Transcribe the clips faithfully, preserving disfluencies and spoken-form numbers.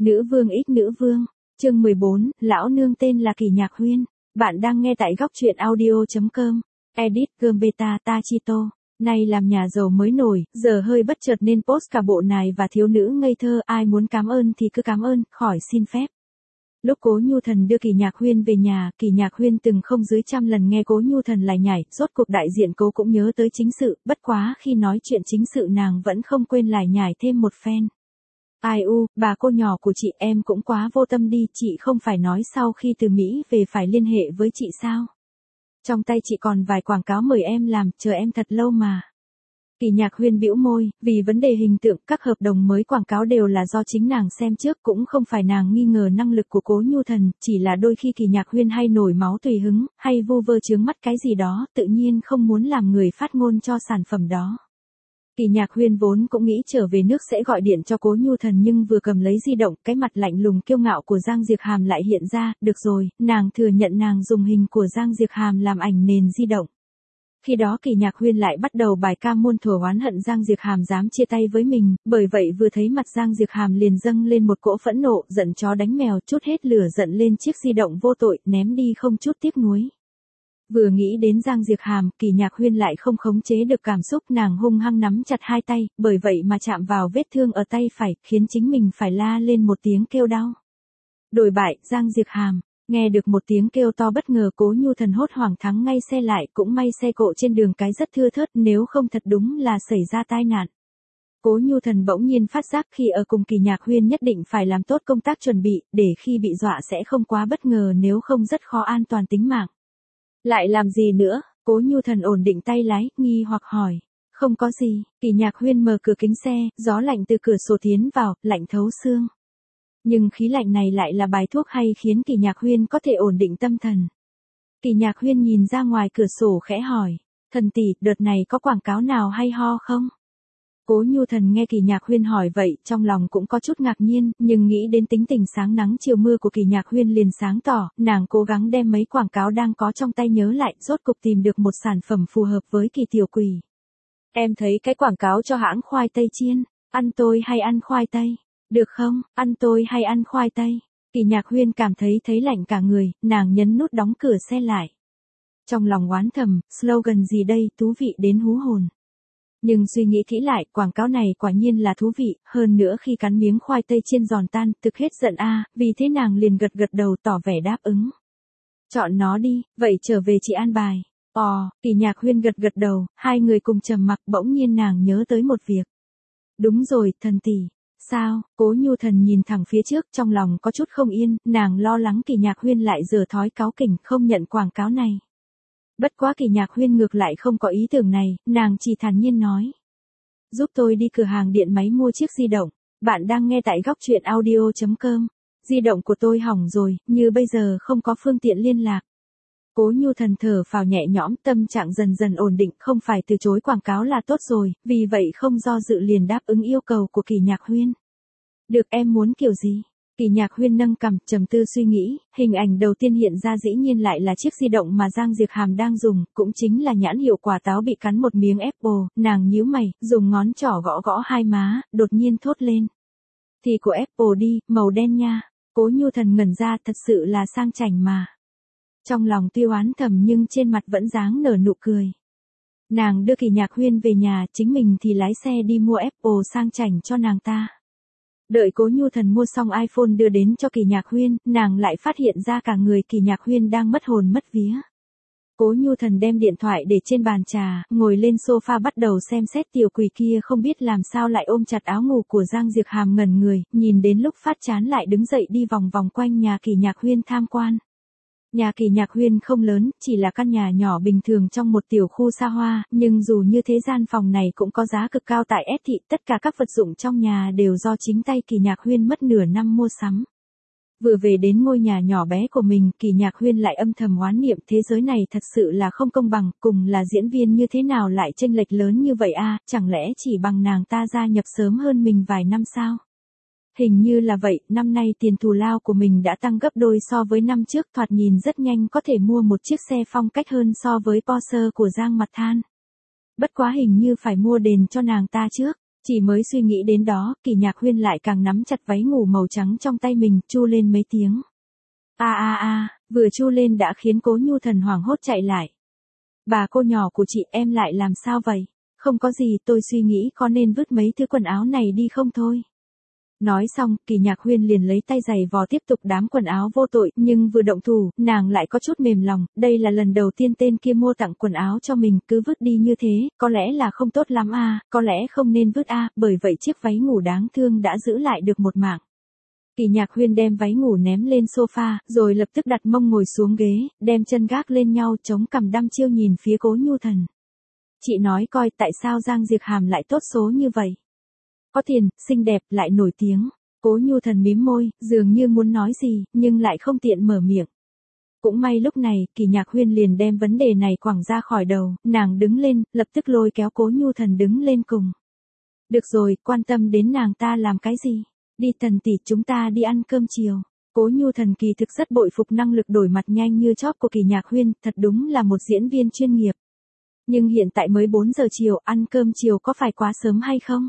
Nữ vương ít nữ vương, chương mười bốn, lão nương tên là Kỳ Nhạc Huyên. Bạn đang nghe tại góc truyện audio chấm com. Edit Gambetta Tachito. Nay làm nhà giàu mới nổi, giờ hơi bất chợt nên post cả bộ này và thiếu nữ ngây thơ, ai muốn cảm ơn thì cứ cảm ơn, khỏi xin phép. Lúc Cố Nhu Thần đưa Kỳ Nhạc Huyên về nhà, Kỳ Nhạc Huyên từng không dưới trăm lần nghe Cố Nhu Thần lải nhải, rốt cuộc đại diện Cố cũng nhớ tới chính sự, bất quá khi nói chuyện chính sự nàng vẫn không quên lải nhải thêm một phen. Ai u, bà cô nhỏ của chị em cũng quá vô tâm đi, chị không phải nói sau khi từ Mỹ về phải liên hệ với chị sao? Trong tay chị còn vài quảng cáo mời em làm, chờ em thật lâu mà. Kỳ Nhạc Huyên bĩu môi, vì vấn đề hình tượng, các hợp đồng mới quảng cáo đều là do chính nàng xem trước, cũng không phải nàng nghi ngờ năng lực của Cố Nhu Thần, chỉ là đôi khi Kỳ Nhạc Huyên hay nổi máu tùy hứng, hay vu vơ chướng mắt cái gì đó, tự nhiên không muốn làm người phát ngôn cho sản phẩm đó. Kỳ Nhạc Huyên vốn cũng nghĩ trở về nước sẽ gọi điện cho Cố Nhu Thần nhưng vừa cầm lấy di động, cái mặt lạnh lùng kiêu ngạo của Giang Diệc Hàm lại hiện ra, được rồi, nàng thừa nhận nàng dùng hình của Giang Diệc Hàm làm ảnh nền di động. Khi đó Kỳ Nhạc Huyên lại bắt đầu bài ca muôn thuở oán hận Giang Diệc Hàm dám chia tay với mình, bởi vậy vừa thấy mặt Giang Diệc Hàm liền dâng lên một cỗ phẫn nộ, giận chó đánh mèo, trút hết lửa giận lên chiếc di động vô tội, ném đi không chút tiếc nuối. Vừa nghĩ đến Giang Diệc Hàm, Kỳ Nhạc Huyên lại không khống chế được cảm xúc, nàng hung hăng nắm chặt hai tay, bởi vậy mà chạm vào vết thương ở tay phải, khiến chính mình phải la lên một tiếng kêu đau. Đổi bại, Giang Diệc Hàm. Nghe được một tiếng kêu to bất ngờ, Cố Nhu Thần hốt hoảng thắng ngay xe lại, cũng may xe cộ trên đường cái rất thưa thớt, nếu không thật đúng là xảy ra tai nạn. Cố Nhu Thần bỗng nhiên phát giác khi ở cùng Kỳ Nhạc Huyên nhất định phải làm tốt công tác chuẩn bị, để khi bị dọa sẽ không quá bất ngờ, nếu không rất khó an toàn tính mạng. Lại làm gì nữa? Cố Nhu Thần ổn định tay lái, nghi hoặc hỏi. Không có gì. Kỳ Nhạc Huyên mở cửa kính xe, gió lạnh từ cửa sổ tiến vào, lạnh thấu xương. Nhưng khí lạnh này lại là bài thuốc hay khiến Kỳ Nhạc Huyên có thể ổn định tâm thần. Kỳ Nhạc Huyên nhìn ra ngoài cửa sổ khẽ hỏi. Thần tỷ, đợt này có quảng cáo nào hay ho không? Cố Nhu Thần nghe Kỳ Nhạc Huyên hỏi vậy, trong lòng cũng có chút ngạc nhiên, nhưng nghĩ đến tính tình sáng nắng chiều mưa của Kỳ Nhạc Huyên liền sáng tỏ, nàng cố gắng đem mấy quảng cáo đang có trong tay nhớ lại, rốt cục tìm được một sản phẩm phù hợp với Kỳ tiểu quỷ. Em thấy cái quảng cáo cho hãng khoai tây chiên, ăn tôi hay ăn khoai tây? Được không, ăn tôi hay ăn khoai tây? Kỳ Nhạc Huyên cảm thấy thấy lạnh cả người, nàng nhấn nút đóng cửa xe lại. Trong lòng oán thầm, slogan gì đây, thú vị đến hú hồn. Nhưng suy nghĩ kỹ lại, quảng cáo này quả nhiên là thú vị, hơn nữa khi cắn miếng khoai tây chiên giòn tan, thực hết giận a, vì thế nàng liền gật gật đầu tỏ vẻ đáp ứng. Chọn nó đi, vậy trở về chị an bài. Ồ, Kỳ Nhạc Huyên gật gật đầu, hai người cùng trầm mặc, bỗng nhiên nàng nhớ tới một việc. Đúng rồi, thần tỷ. Sao? Cố Nhu Thần nhìn thẳng phía trước, trong lòng có chút không yên, nàng lo lắng Kỳ Nhạc Huyên lại giở thói cáu kỉnh không nhận quảng cáo này. Bất quá Kỳ Nhạc Huyên ngược lại không có ý tưởng này, nàng chỉ thản nhiên nói. Giúp tôi đi cửa hàng điện máy mua chiếc di động. Bạn đang nghe tại góc truyện audio chấm com. Di động của tôi hỏng rồi, như bây giờ không có phương tiện liên lạc. Cố Nhu Thần thở phào nhẹ nhõm, tâm trạng dần dần ổn định, không phải từ chối quảng cáo là tốt rồi, vì vậy không do dự liền đáp ứng yêu cầu của Kỳ Nhạc Huyên. Được, em muốn kiểu gì? Kỳ Nhạc Huyên nâng cằm, trầm tư suy nghĩ, hình ảnh đầu tiên hiện ra dĩ nhiên lại là chiếc di động mà Giang Diệc Hàm đang dùng, cũng chính là nhãn hiệu quả táo bị cắn một miếng Apple, nàng nhíu mày, dùng ngón trỏ gõ gõ hai má, đột nhiên thốt lên. Thì của Apple đi, màu đen nha. Cố Nhu Thần ngẩn ra, thật sự là sang chảnh mà. Trong lòng tuy oán thầm nhưng trên mặt vẫn dáng nở nụ cười. Nàng đưa Kỳ Nhạc Huyên về nhà, chính mình thì lái xe đi mua Apple sang chảnh cho nàng ta. Đợi Cố Nhu Thần mua xong iPhone đưa đến cho Kỳ Nhạc Huyên, nàng lại phát hiện ra cả người Kỳ Nhạc Huyên đang mất hồn mất vía. Cố Nhu Thần đem điện thoại để trên bàn trà, ngồi lên sofa bắt đầu xem xét tiểu quỷ kia không biết làm sao lại ôm chặt áo ngủ của Giang Diệc Hàm ngẩn người, nhìn đến lúc phát chán lại đứng dậy đi vòng vòng quanh nhà Kỳ Nhạc Huyên tham quan. Nhà Kỳ Nhạc Huyên không lớn, chỉ là căn nhà nhỏ bình thường trong một tiểu khu xa hoa, nhưng dù như thế gian phòng này cũng có giá cực cao tại S thị, tất cả các vật dụng trong nhà đều do chính tay Kỳ Nhạc Huyên mất nửa năm mua sắm. Vừa về đến ngôi nhà nhỏ bé của mình, Kỳ Nhạc Huyên lại âm thầm oán niệm thế giới này thật sự là không công bằng, cùng là diễn viên như thế nào lại chênh lệch lớn như vậy a, chẳng lẽ chỉ bằng nàng ta gia nhập sớm hơn mình vài năm sao? Hình như là vậy, năm nay tiền thù lao của mình đã tăng gấp đôi so với năm trước, thoạt nhìn rất nhanh có thể mua một chiếc xe phong cách hơn so với Porsche của Giang Mặt Than. Bất quá hình như phải mua đền cho nàng ta trước. Chỉ mới suy nghĩ đến đó, Kỳ Nhạc Huyên lại càng nắm chặt váy ngủ màu trắng trong tay mình, chu lên mấy tiếng. A a a, vừa chu lên đã khiến Cố Nhu Thần hoảng hốt chạy lại. Bà cô nhỏ của chị, em lại làm sao vậy? Không có gì, tôi suy nghĩ có nên vứt mấy thứ quần áo này đi không thôi. Nói xong, Kỳ Nhạc Huyên liền lấy tay giày vò tiếp tục đám quần áo vô tội, nhưng vừa động thủ, nàng lại có chút mềm lòng, đây là lần đầu tiên tên kia mua tặng quần áo cho mình, cứ vứt đi như thế, có lẽ là không tốt lắm à, có lẽ không nên vứt à, bởi vậy chiếc váy ngủ đáng thương đã giữ lại được một mạng. Kỳ Nhạc Huyên đem váy ngủ ném lên sofa, rồi lập tức đặt mông ngồi xuống ghế, đem chân gác lên nhau, chống cằm đăm chiêu nhìn phía Cố Nhu Thần. Chị nói coi tại sao Giang Diệp Hàm lại tốt số như vậy. Có tiền, xinh đẹp, lại nổi tiếng. Cố Nhu Thần mím môi, dường như muốn nói gì, nhưng lại không tiện mở miệng. Cũng may lúc này, Kỳ Nhạc Huyên liền đem vấn đề này quẳng ra khỏi đầu, nàng đứng lên, lập tức lôi kéo Cố Nhu Thần đứng lên cùng. Được rồi, quan tâm đến nàng ta làm cái gì? Đi Thần tỷ, chúng ta đi ăn cơm chiều. Cố Nhu Thần kỳ thực rất bội phục năng lực đổi mặt nhanh như chóp của Kỳ Nhạc Huyên, thật đúng là một diễn viên chuyên nghiệp. Nhưng hiện tại mới bốn giờ chiều, ăn cơm chiều có phải quá sớm hay không?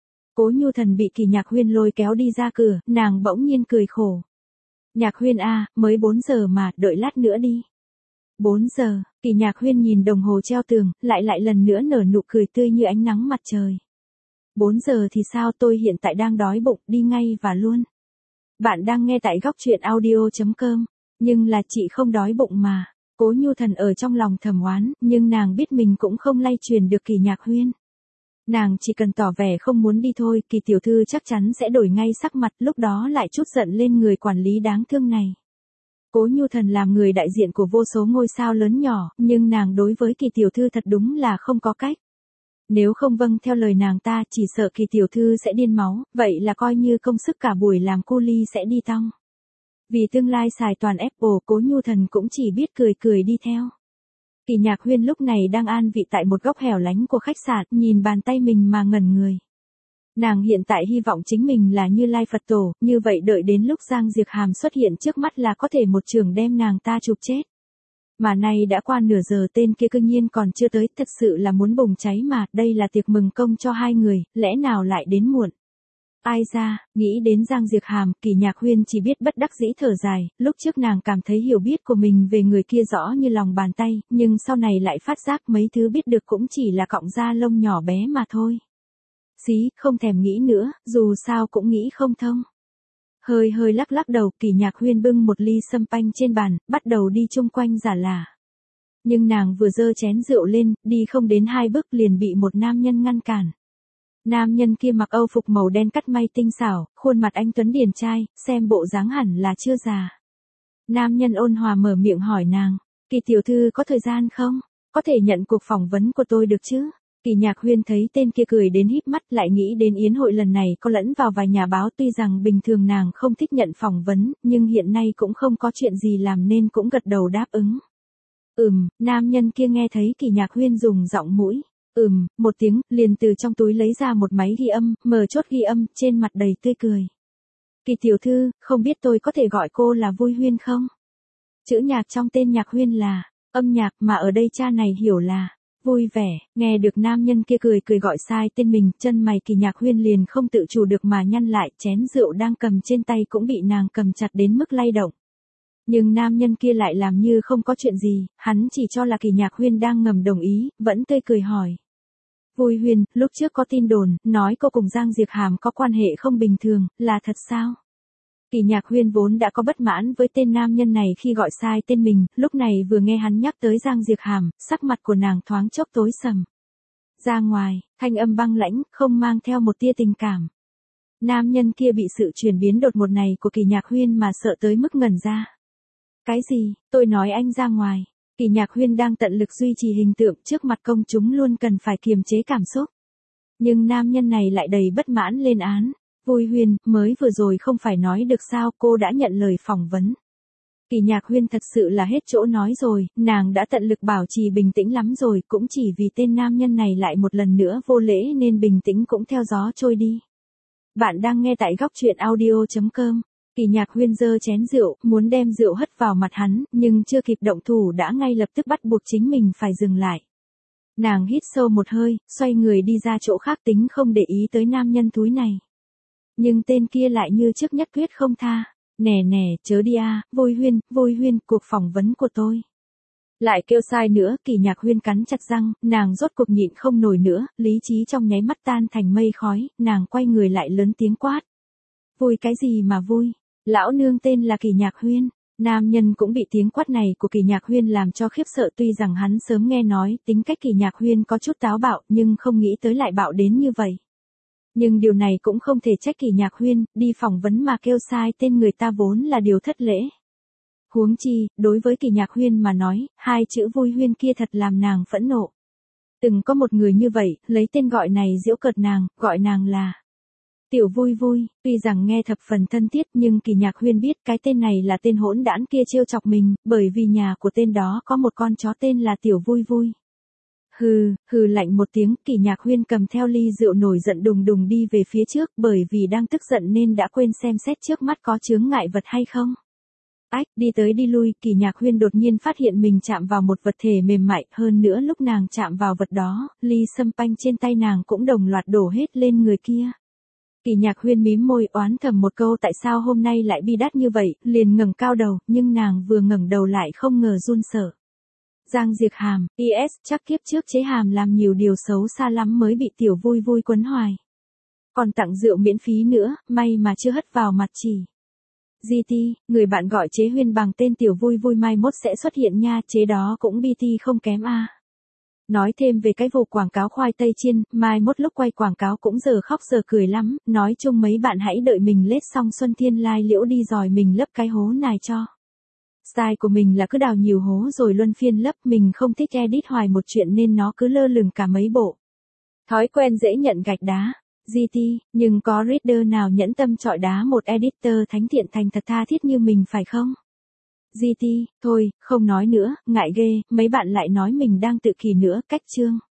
Cố Nhu Thần bị Kỳ Nhạc Huyên lôi kéo đi ra cửa, nàng bỗng nhiên cười khổ. Nhạc Huyên a, mới bốn giờ mà, đợi lát nữa đi. bốn giờ, Kỳ Nhạc Huyên nhìn đồng hồ treo tường, lại lại lần nữa nở nụ cười tươi như ánh nắng mặt trời. bốn giờ thì sao, tôi hiện tại đang đói bụng, đi ngay và luôn. Bạn đang nghe tại góc truyện audio chấm com, nhưng là chị không đói bụng mà. Cố Nhu Thần ở trong lòng thầm oán, nhưng nàng biết mình cũng không lay truyền được Kỳ Nhạc Huyên. Nàng chỉ cần tỏ vẻ không muốn đi thôi, Kỳ tiểu thư chắc chắn sẽ đổi ngay sắc mặt, lúc đó lại trút giận lên người quản lý đáng thương này. Cố Nhu Thần làm người đại diện của vô số ngôi sao lớn nhỏ, nhưng nàng đối với Kỳ tiểu thư thật đúng là không có cách. Nếu không vâng theo lời nàng ta, chỉ sợ Kỳ tiểu thư sẽ điên máu, vậy là coi như công sức cả buổi làm cu ly sẽ đi tong. Vì tương lai xài toàn Apple, Cố Nhu Thần cũng chỉ biết cười cười đi theo. Kỳ Nhạc Huyên lúc này đang an vị tại một góc hẻo lánh của khách sạn, nhìn bàn tay mình mà ngẩn người. Nàng hiện tại hy vọng chính mình là Như Lai Phật Tổ, như vậy đợi đến lúc Giang Diệp Hàm xuất hiện trước mắt là có thể một chưởng đem nàng ta chụp chết. Mà nay đã qua nửa giờ, tên kia cương nhiên còn chưa tới, thật sự là muốn bùng cháy mà, đây là tiệc mừng công cho hai người, lẽ nào lại đến muộn. Ai ra, nghĩ đến Giang Diệp Hàm, Kỳ Nhạc Huyên chỉ biết bất đắc dĩ thở dài, lúc trước nàng cảm thấy hiểu biết của mình về người kia rõ như lòng bàn tay, nhưng sau này lại phát giác mấy thứ biết được cũng chỉ là cọng da lông nhỏ bé mà thôi. Xí, không thèm nghĩ nữa, dù sao cũng nghĩ không thông. Hơi hơi lắc lắc đầu, Kỳ Nhạc Huyên bưng một ly sâm panh trên bàn, bắt đầu đi chung quanh giả lả. Nhưng nàng vừa giơ chén rượu lên, đi không đến hai bước liền bị một nam nhân ngăn cản. Nam nhân kia mặc âu phục màu đen cắt may tinh xảo, khuôn mặt anh tuấn điển trai, xem bộ dáng hẳn là chưa già. Nam nhân ôn hòa mở miệng hỏi nàng, Kỳ tiểu thư có thời gian không? Có thể nhận cuộc phỏng vấn của tôi được chứ? Kỳ Nhạc Huyên thấy tên kia cười đến híp mắt, lại nghĩ đến yến hội lần này có lẫn vào vài nhà báo, tuy rằng bình thường nàng không thích nhận phỏng vấn, nhưng hiện nay cũng không có chuyện gì làm nên cũng gật đầu đáp ứng. Ừm, nam nhân kia nghe thấy Kỳ Nhạc Huyên dùng giọng mũi. Ừm, một tiếng, liền từ trong túi lấy ra một máy ghi âm, mở chốt ghi âm, trên mặt đầy tươi cười. Kỳ tiểu thư, không biết tôi có thể gọi cô là Vui Huyên không? Chữ nhạc trong tên Nhạc Huyên là âm nhạc, mà ở đây cha này hiểu là vui vẻ. Nghe được nam nhân kia cười cười gọi sai tên mình, chân mày Kỳ Nhạc Huyên liền không tự chủ được mà nhăn lại, chén rượu đang cầm trên tay cũng bị nàng cầm chặt đến mức lay động. Nhưng nam nhân kia lại làm như không có chuyện gì, hắn chỉ cho là Kỳ Nhạc Huyên đang ngầm đồng ý, vẫn tươi cười hỏi. Vui Huyên, lúc trước có tin đồn, nói cô cùng Giang Diệp Hàm có quan hệ không bình thường, là thật sao? Kỳ Nhạc Huyên vốn đã có bất mãn với tên nam nhân này khi gọi sai tên mình, lúc này vừa nghe hắn nhắc tới Giang Diệp Hàm, sắc mặt của nàng thoáng chốc tối sầm. Ra ngoài, thanh âm băng lãnh, không mang theo một tia tình cảm. Nam nhân kia bị sự chuyển biến đột ngột này của Kỳ Nhạc Huyên mà sợ tới mức ngẩn ra. Cái gì, tôi nói anh ra ngoài. Kỳ Nhạc Huyên đang tận lực duy trì hình tượng trước mặt công chúng, luôn cần phải kiềm chế cảm xúc. Nhưng nam nhân này lại đầy bất mãn lên án. Vui Huyên, mới vừa rồi không phải nói được sao, cô đã nhận lời phỏng vấn. Kỳ Nhạc Huyên thật sự là hết chỗ nói rồi, nàng đã tận lực bảo trì bình tĩnh lắm rồi, cũng chỉ vì tên nam nhân này lại một lần nữa vô lễ nên bình tĩnh cũng theo gió trôi đi. Bạn đang nghe tại góc truyện audio chấm com. Kỳ Nhạc Huyên giơ chén rượu, muốn đem rượu hất vào mặt hắn, nhưng chưa kịp động thủ đã ngay lập tức bắt buộc chính mình phải dừng lại. Nàng hít sâu một hơi, xoay người đi ra chỗ khác tính không để ý tới nam nhân thúi này. Nhưng tên kia lại như trước nhất quyết không tha. Nè nè, chớ đi a, Vui Huyên, Vui Huyên, cuộc phỏng vấn của tôi. Lại kêu sai nữa, Kỳ Nhạc Huyên cắn chặt răng, nàng rốt cuộc nhịn không nổi nữa, lý trí trong nháy mắt tan thành mây khói, nàng quay người lại lớn tiếng quát. Vui cái gì mà vui? Lão nương tên là Kỳ Nhạc Huyên. Nam nhân cũng bị tiếng quát này của Kỳ Nhạc Huyên làm cho khiếp sợ, tuy rằng hắn sớm nghe nói tính cách Kỳ Nhạc Huyên có chút táo bạo nhưng không nghĩ tới lại bạo đến như vậy. Nhưng điều này cũng không thể trách Kỳ Nhạc Huyên, đi phỏng vấn mà kêu sai tên người ta vốn là điều thất lễ. Huống chi, đối với Kỳ Nhạc Huyên mà nói, hai chữ Vui Huyên kia thật làm nàng phẫn nộ. Từng có một người như vậy, lấy tên gọi này giễu cợt nàng, gọi nàng là Tiểu Vui Vui, tuy rằng nghe thập phần thân thiết nhưng Kỳ Nhạc Huyên biết cái tên này là tên hỗn đản kia trêu chọc mình, bởi vì nhà của tên đó có một con chó tên là Tiểu Vui Vui. Hừ, hừ lạnh một tiếng, Kỳ Nhạc Huyên cầm theo ly rượu nổi giận đùng đùng đi về phía trước, bởi vì đang tức giận nên đã quên xem xét trước mắt có chướng ngại vật hay không. Ách, đi tới đi lui, Kỳ Nhạc Huyên đột nhiên phát hiện mình chạm vào một vật thể mềm mại, hơn nữa lúc nàng chạm vào vật đó, ly sâm panh trên tay nàng cũng đồng loạt đổ hết lên người kia. Kỳ Nhạc Huyên mím môi oán thầm một câu tại sao hôm nay lại bi đát như vậy, liền ngẩng cao đầu, nhưng nàng vừa ngẩng đầu lại không ngờ run sợ. Giang Diệc Hàm, i ét, chắc kiếp trước chế hàm làm nhiều điều xấu xa lắm mới bị Tiểu Vui Vui quấn hoài. Còn tặng rượu miễn phí nữa, may mà chưa hất vào mặt chỉ. giê tê, người bạn gọi chế Huyên bằng tên Tiểu Vui Vui mai mốt sẽ xuất hiện nha, chế đó cũng bê tê không kém a. Nói thêm về cái vụ quảng cáo khoai tây chiên, mai mốt lúc quay quảng cáo cũng giờ khóc giờ cười lắm, nói chung mấy bạn hãy đợi mình lết xong Xuân Thiên Lai Liễu đi rồi mình lấp cái hố này cho. Style của mình là cứ đào nhiều hố rồi luân phiên lấp, mình không thích edit hoài một chuyện nên nó cứ lơ lửng cả mấy bộ. Thói quen dễ nhận gạch đá. giê tê, nhưng có reader nào nhẫn tâm chọi đá một editor thánh thiện thành thật tha thiết như mình phải không? giê tê, thôi, không nói nữa, ngại ghê, mấy bạn lại nói mình đang tự kỷ nữa, cách chương.